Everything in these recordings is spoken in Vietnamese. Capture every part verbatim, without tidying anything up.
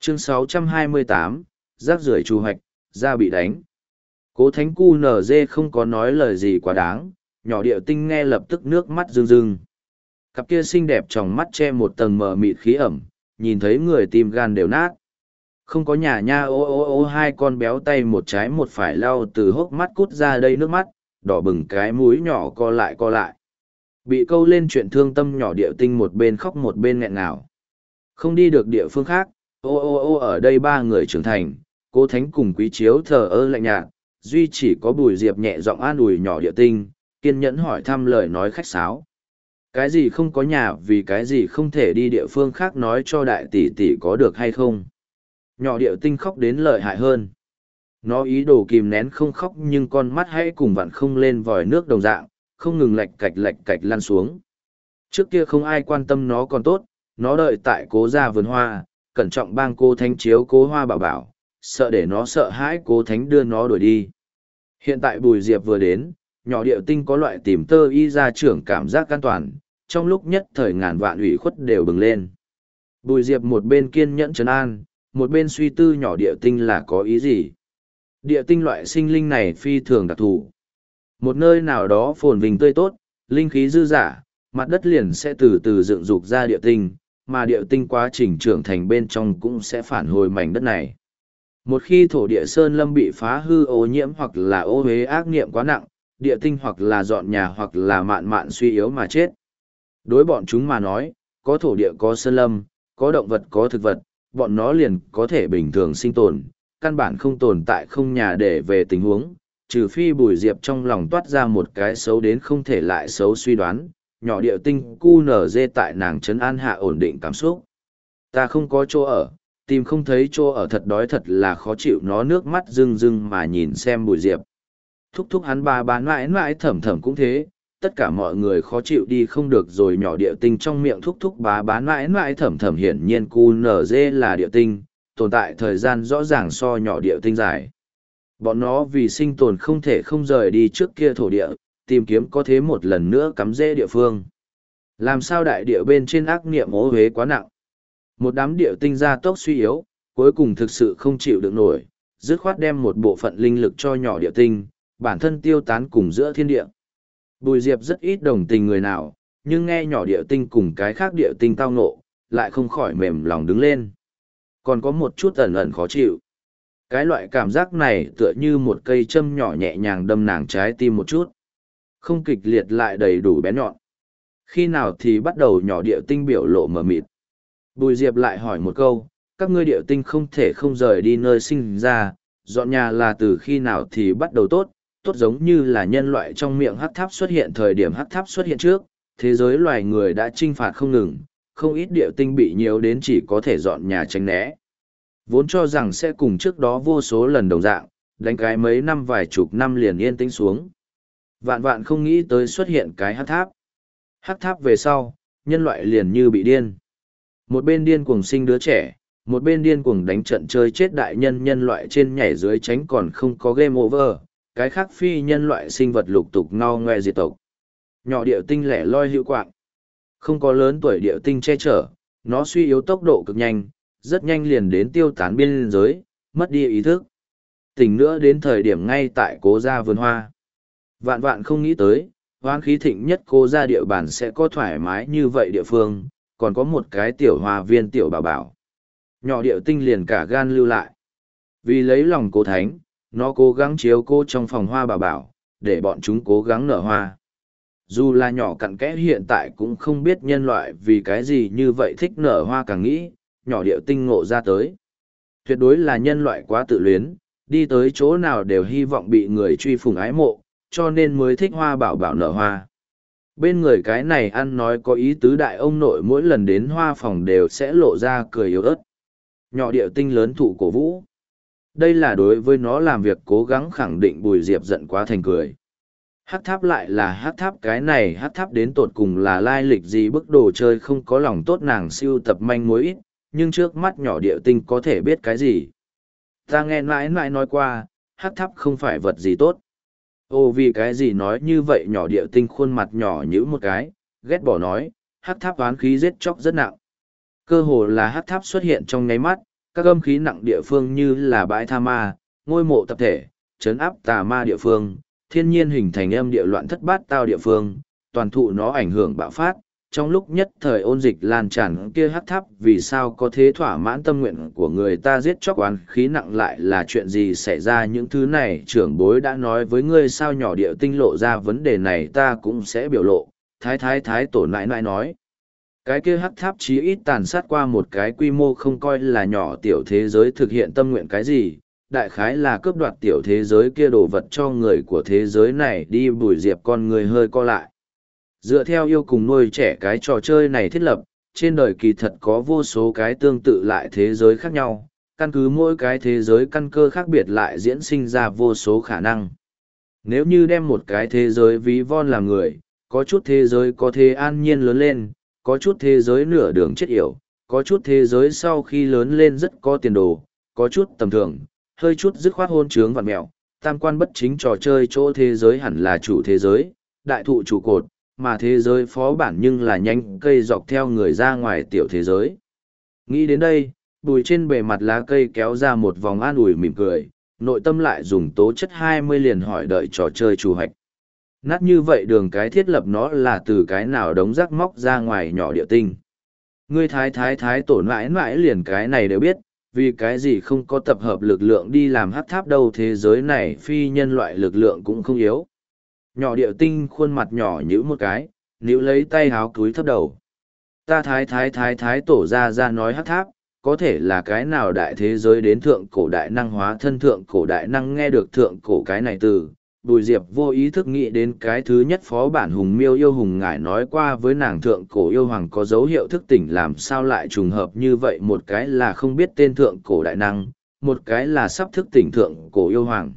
Chương sáu trăm hai mươi tám, rác rưởi trù hoạch, ra bị đánh. Cố thánh cu nở dê không có nói lời gì quá đáng, nhỏ điệu tinh nghe lập tức nước mắt rưng rưng. Cặp kia xinh đẹp trong mắt che một tầng mờ mịt khí ẩm, nhìn thấy người tim gan đều nát. Không có nhà nha ô ô ô hai con béo tay một trái một phải lau từ hốc mắt cút ra đây nước mắt, đỏ bừng cái mũi nhỏ co lại co lại. Bị câu lên chuyện thương tâm nhỏ điệu tinh một bên khóc một bên nghẹn ngào. Không đi được địa phương khác, ô ô ô ở đây ba người trưởng thành, Cố thánh cùng Quý Chiếu thờ ơ lạnh nhạt, duy chỉ có Bùi Diệp nhẹ giọng an ủi nhỏ điệu tinh, kiên nhẫn hỏi thăm lời nói khách sáo. Cái gì không có nhà vì cái gì không thể đi địa phương khác nói cho đại tỷ tỷ có được hay không. Nhỏ điệu tinh khóc đến lợi hại hơn. Nó ý đồ kìm nén không khóc nhưng con mắt hãy cùng vặn không lên vòi nước đồng dạng, không ngừng lạch cạch lạch cạch lăn xuống. Trước kia không ai quan tâm nó còn tốt, nó đợi tại Cố gia vườn hoa, cẩn trọng bang Cố thánh chiếu Cố hoa bảo bảo, sợ để nó sợ hãi Cố thánh đưa nó đuổi đi. Hiện tại Bùi Diệp vừa đến, nhỏ điệu tinh có loại tìm tơ y ra trưởng cảm giác an toàn, trong lúc nhất thời ngàn vạn ủy khuất đều bừng lên. Bùi Diệp một bên kiên nhẫn trấn an, một bên suy tư nhỏ điệu tinh là có ý gì. Địa tinh loại sinh linh này phi thường đặc thù. Một nơi nào đó phồn vinh tươi tốt, linh khí dư dả, mặt đất liền sẽ từ từ dựng dục ra địa tinh, mà địa tinh quá trình trưởng thành bên trong cũng sẽ phản hồi mảnh đất này. Một khi thổ địa sơn lâm bị phá hư ô nhiễm hoặc là ô uế ác niệm quá nặng, địa tinh hoặc là dọn nhà hoặc là mạn mạn suy yếu mà chết. Đối bọn chúng mà nói, có thổ địa có sơn lâm, có động vật có thực vật, bọn nó liền có thể bình thường sinh tồn, căn bản không tồn tại không nhà để về tình huống, trừ phi Bùi Diệp trong lòng toát ra một cái xấu đến không thể lại xấu suy đoán, nhỏ điệu tinh cu nở dê tại nàng trấn an hạ ổn định cảm xúc. Ta không có chỗ ở, tìm không thấy chỗ ở thật đói thật là khó chịu, nó nước mắt rưng rưng mà nhìn xem Bùi Diệp. Thúc thúc hắn ba bán mãi mãi thẩm thẩm cũng thế, tất cả mọi người khó chịu đi không được rồi, nhỏ điệu tinh trong miệng thúc thúc bá bán mãi mãi thẩm thẩm hiển nhiên cu nở dê là điệu tinh, tồn tại thời gian rõ ràng so nhỏ điệu tinh dài. Bọn nó vì sinh tồn không thể không rời đi trước kia thổ địa, tìm kiếm có thế một lần nữa cắm rễ địa phương. Làm sao đại địa bên trên ác niệm ố huế quá nặng. Một đám điệu tinh ra tốc suy yếu, cuối cùng thực sự không chịu được nổi, dứt khoát đem một bộ phận linh lực cho nhỏ điệu tinh, bản thân tiêu tán cùng giữa thiên địa. Bùi Diệp rất ít đồng tình người nào, nhưng nghe nhỏ điệu tinh cùng cái khác điệu tinh tao ngộ, lại không khỏi mềm lòng đứng lên. Còn có một chút ẩn ẩn khó chịu. Cái loại cảm giác này tựa như một cây châm nhỏ nhẹ nhàng đâm nàng trái tim một chút. Không kịch liệt lại đầy đủ bén nhọn. Khi nào thì bắt đầu nhỏ điệu tinh biểu lộ mờ mịt. Bùi Diệp lại hỏi một câu, các ngươi điệu tinh không thể không rời đi nơi sinh ra, dọn nhà là từ khi nào thì bắt đầu tốt, tốt giống như là nhân loại trong miệng hắc tháp xuất hiện thời điểm hắc tháp xuất hiện trước, thế giới loài người đã chinh phạt không ngừng, không ít điệu tinh bị nhiều đến chỉ có thể dọn nhà tránh né. Vốn cho rằng sẽ cùng trước đó vô số lần đồng dạng, đánh cái mấy năm vài chục năm liền yên tĩnh xuống. Vạn vạn không nghĩ tới xuất hiện cái hắc tháp. Hắc tháp về sau, nhân loại liền như bị điên. Một bên điên cuồng sinh đứa trẻ, một bên điên cuồng đánh trận chơi chết đại nhân, nhân loại trên nhảy dưới tránh còn không có game over, cái khác phi nhân loại sinh vật lục tục ngao ngoe diệt tộc. Nhỏ điệu tinh lẻ loi hữu quạng. Không có lớn tuổi điệu tinh che chở, nó suy yếu tốc độ cực nhanh, rất nhanh liền đến tiêu tán biên giới, mất đi ý thức. Tỉnh nữa đến thời điểm ngay tại Cố gia vườn hoa. Vạn vạn không nghĩ tới, hoán khí thịnh nhất Cố gia địa bàn sẽ có thoải mái như vậy địa phương, còn có một cái tiểu hoa viên tiểu bảo bảo. Nhỏ điệu tinh liền cả gan lưu lại. Vì lấy lòng Cố thánh, nó cố gắng chiếu cô trong phòng hoa bảo bảo, để bọn chúng cố gắng nở hoa. Dù là nhỏ cặn kẽ hiện tại cũng không biết nhân loại vì cái gì như vậy thích nở hoa, càng nghĩ, nhỏ điệu tinh ngộ ra tới. Tuyệt đối là nhân loại quá tự luyến, đi tới chỗ nào đều hy vọng bị người truy phùng ái mộ, cho nên mới thích hoa bảo bảo nở hoa. Bên người cái này ăn nói có ý tứ đại ông nội mỗi lần đến hoa phòng đều sẽ lộ ra cười yếu ớt. Nhỏ điệu tinh lớn thụ cổ vũ. Đây là đối với nó làm việc cố gắng khẳng định. Bùi Diệp giận quá thành cười. Hắc tháp lại là hắc tháp, cái này hắc tháp đến tột cùng là lai lịch gì, bức đồ chơi không có lòng tốt nàng siêu tập manh mối ít, nhưng trước mắt nhỏ điệu tinh có thể biết cái gì. Ta nghe mãi mãi nói qua, hắc tháp không phải vật gì tốt. Ô vì cái gì nói như vậy, nhỏ điệu tinh khuôn mặt nhỏ nhữ một cái, ghét bỏ nói, hắc tháp oán khí giết chóc rất nặng. Cơ hồ là hắc tháp xuất hiện trong nháy mắt, Các âm khí nặng địa phương như là bãi tha ma, ngôi mộ tập thể, trấn áp tà ma địa phương, thiên nhiên hình thành âm địa loạn thất bát tao địa phương, toàn thụ nó ảnh hưởng bạo phát. Trong lúc nhất thời ôn dịch lan tràn kia hắc tháp vì sao có thế thỏa mãn tâm nguyện của người ta giết chóc oán khí nặng lại là chuyện gì xảy ra, những thứ này trưởng bối đã nói với ngươi sao. Nhỏ điệu tinh lộ ra vấn đề này ta cũng sẽ biểu lộ. Thái thái thái tổ nãi nãi nói. Cái kia hắc tháp chí ít tàn sát qua một cái quy mô không coi là nhỏ tiểu thế giới thực hiện tâm nguyện cái gì, đại khái là cướp đoạt tiểu thế giới kia đồ vật cho người của thế giới này đi. Bùi Diệp con người hơi co lại. Dựa theo yêu cùng nuôi trẻ cái trò chơi này thiết lập, trên đời kỳ thật có vô số cái tương tự lại thế giới khác nhau, căn cứ mỗi cái thế giới căn cơ khác biệt lại diễn sinh ra vô số khả năng. Nếu như đem một cái thế giới ví von làm người, có chút thế giới có thể an nhiên lớn lên, có chút thế giới nửa đường chết yểu, có chút thế giới sau khi lớn lên rất có tiền đồ, có chút tầm thường, hơi chút dứt khoát hôn trướng vặn mẹo. Tam quan bất chính trò chơi chỗ thế giới hẳn là chủ thế giới, đại thụ trụ cột, mà thế giới phó bản nhưng là nhánh cây dọc theo người ra ngoài tiểu thế giới. Nghĩ đến đây, Bùi trên bề mặt lá cây kéo ra một vòng an ủi mỉm cười, nội tâm lại dùng tố chất hai mươi liền hỏi đợi trò chơi chủ hạch. Nát như vậy đường cái thiết lập nó là từ cái nào đống rác móc ra ngoài nhỏ địa tinh. Ngươi thái thái thái tổ mãi mãi liền cái này đều biết, vì cái gì không có tập hợp lực lượng đi làm hắc tháp đâu, thế giới này phi nhân loại lực lượng cũng không yếu. Nhỏ điệu tinh khuôn mặt nhỏ nhữ một cái, níu lấy tay háo cúi thấp đầu. Ta thái thái thái thái tổ ra ra nói hắc tháp, có thể là cái nào đại thế giới đến thượng cổ đại năng hóa thân. Thượng cổ đại năng nghe được thượng cổ cái này từ, Bùi Diệp vô ý thức nghĩ đến cái thứ nhất phó bản Hùng Miêu yêu hùng ngải nói qua với nàng thượng cổ yêu hoàng có dấu hiệu thức tỉnh, làm sao lại trùng hợp như vậy, một cái là không biết tên thượng cổ đại năng, một cái là sắp thức tỉnh thượng cổ yêu hoàng.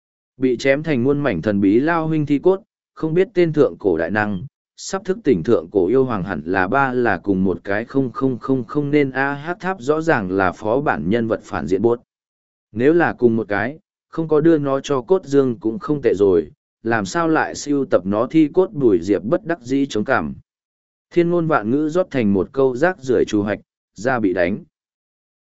Bị chém thành muôn mảnh thần bí lao huynh thi cốt, không biết tên thượng cổ đại năng, sắp thức tỉnh thượng cổ yêu hoàng, hẳn là ba là cùng một cái. Không không không không nên a hát tháp rõ ràng là phó bản nhân vật phản diện buốt. Nếu là cùng một cái, không có đưa nó cho cốt dương cũng không tệ rồi, làm sao lại siêu tập nó thi cốt. Bùi Diệp bất đắc dĩ chống cảm. Thiên ngôn vạn ngữ rót thành một câu rác rưởi trù hoạch, ra bị đánh.